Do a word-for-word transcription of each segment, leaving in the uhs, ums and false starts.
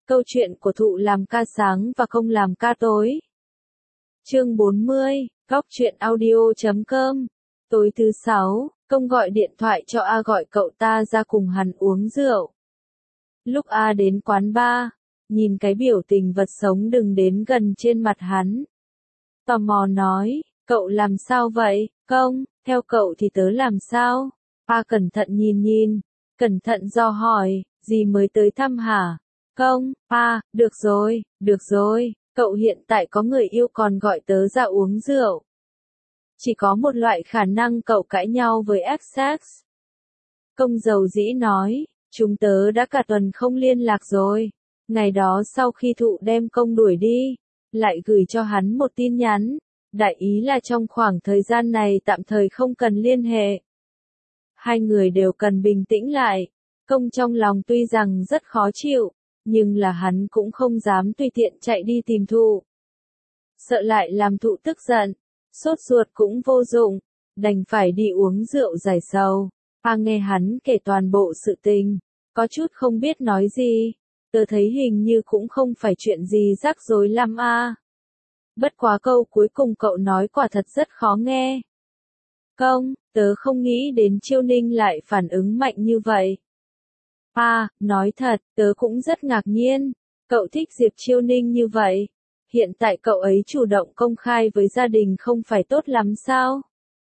Câu chuyện của Thụ làm ca sáng và không làm ca tối. Chương bốn mươi, góc truyện audio chấm com. Tối thứ sáu, Công gọi điện thoại cho A gọi cậu ta ra cùng hắn uống rượu. Lúc A đến quán bar, nhìn cái biểu tình vật sống đừng đến gần trên mặt hắn. Tò mò nói, cậu làm sao vậy, Công, theo cậu thì tớ làm sao? A cẩn thận nhìn nhìn, cẩn thận do hỏi, gì mới tới thăm hả? Công, A, được rồi, được rồi, cậu hiện tại có người yêu còn gọi tớ ra uống rượu. Chỉ có một loại khả năng cậu cãi nhau với Essex. Công dầu dĩ nói, chúng tớ đã cả tuần không liên lạc rồi. Ngày đó sau khi Thụ đem Công đuổi đi, lại gửi cho hắn một tin nhắn, đại ý là trong khoảng thời gian này tạm thời không cần liên hệ. Hai người đều cần bình tĩnh lại. Công trong lòng tuy rằng rất khó chịu, nhưng là hắn cũng không dám tùy tiện chạy đi tìm Thụ. Sợ lại làm Thụ tức giận, sốt ruột cũng vô dụng, đành phải đi uống rượu giải sầu. A nghe hắn kể toàn bộ sự tình, có chút không biết nói gì, tớ thấy hình như cũng không phải chuyện gì rắc rối lắm a. Bất quá câu cuối cùng cậu nói quả thật rất khó nghe. Công, tớ không nghĩ đến Chiêu Ninh lại phản ứng mạnh như vậy. À, nói thật, tớ cũng rất ngạc nhiên, cậu thích Diệp Chiêu Ninh như vậy. Hiện tại cậu ấy chủ động công khai với gia đình không phải tốt lắm sao?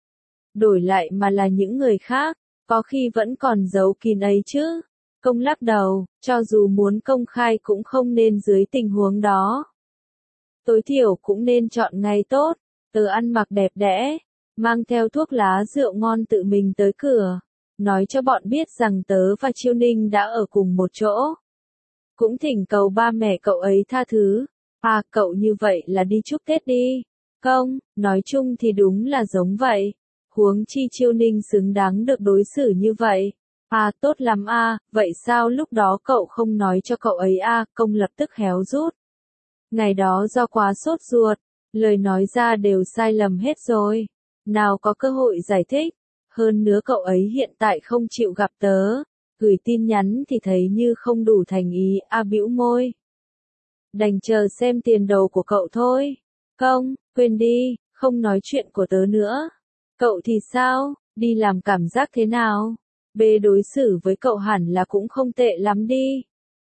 Đổi lại mà là những người khác, có khi vẫn còn giấu kín ấy chứ. Công lắc đầu, cho dù muốn công khai cũng không nên dưới tình huống đó. Tối thiểu cũng nên chọn ngày tốt, tớ ăn mặc đẹp đẽ, mang theo thuốc lá rượu ngon tự mình tới cửa. Nói cho bọn biết rằng tớ và Chiêu Ninh đã ở cùng một chỗ. Cũng thỉnh cầu ba mẹ cậu ấy tha thứ. À, cậu như vậy là đi chúc Tết đi. Công, nói chung thì đúng là giống vậy. Huống chi Chiêu Ninh xứng đáng được đối xử như vậy. À, tốt lắm a, vậy sao lúc đó cậu không nói cho cậu ấy a? Công lập tức héo rút. Ngày đó do quá sốt ruột, lời nói ra đều sai lầm hết rồi. Nào có cơ hội giải thích. Hơn nữa cậu ấy hiện tại không chịu gặp tớ, gửi tin nhắn thì thấy như không đủ thành ý, A bĩu môi. Đành chờ xem tiền đồ của cậu thôi. Công, quên đi, không nói chuyện của tớ nữa. Cậu thì sao, đi làm cảm giác thế nào? B đối xử với cậu hẳn là cũng không tệ lắm đi.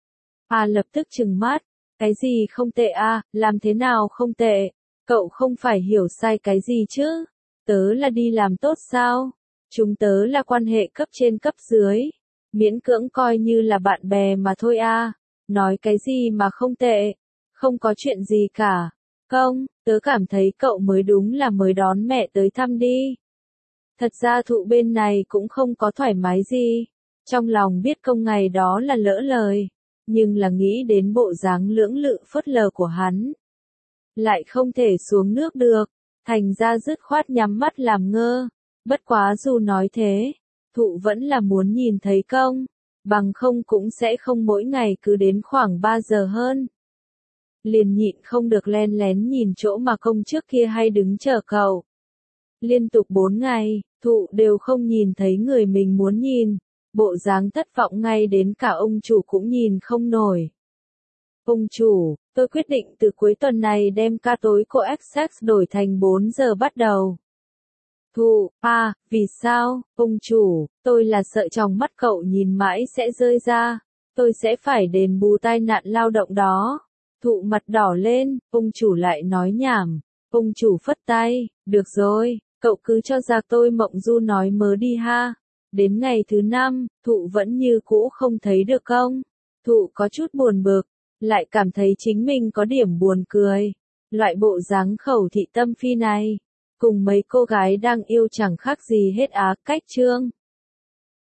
A lập tức trừng mắt, cái gì không tệ a, làm thế nào không tệ? Cậu không phải hiểu sai cái gì chứ? Tớ là đi làm tốt sao? Chúng tớ là quan hệ cấp trên cấp dưới, miễn cưỡng coi như là bạn bè mà thôi a. Nói cái gì mà không tệ, không có chuyện gì cả. Công, tớ cảm thấy cậu mới đúng là mới đón mẹ tới thăm đi. Thật ra Thụ bên này cũng không có thoải mái gì, trong lòng biết Công ngày đó là lỡ lời, nhưng là nghĩ đến bộ dáng lưỡng lự phớt lờ của hắn. Lại không thể xuống nước được, thành ra dứt khoát nhắm mắt làm ngơ. Bất quá dù nói thế, Thụ vẫn là muốn nhìn thấy Công, bằng không cũng sẽ không mỗi ngày cứ đến khoảng ba giờ hơn. Liền nhịn không được len lén nhìn chỗ mà Công trước kia hay đứng chờ cậu. Liên tục bốn ngày, Thụ đều không nhìn thấy người mình muốn nhìn, bộ dáng thất vọng ngay đến cả ông chủ cũng nhìn không nổi. Ông chủ, tôi quyết định từ cuối tuần này đem ca tối của Essex đổi thành bốn giờ bắt đầu. Thụ, à, vì sao, ông chủ, tôi là sợ trong mắt cậu nhìn mãi sẽ rơi ra, tôi sẽ phải đền bù tai nạn lao động đó. Thụ mặt đỏ lên, ông chủ lại nói nhảm, ông chủ phất tay, được rồi, cậu cứ cho ra tôi mộng du nói mớ đi ha. Đến ngày thứ năm, Thụ vẫn như cũ không thấy được Công. Thụ có chút buồn bực, lại cảm thấy chính mình có điểm buồn cười. Loại bộ dáng khẩu thị tâm phi này, cùng mấy cô gái đang yêu chẳng khác gì hết á, cách trương.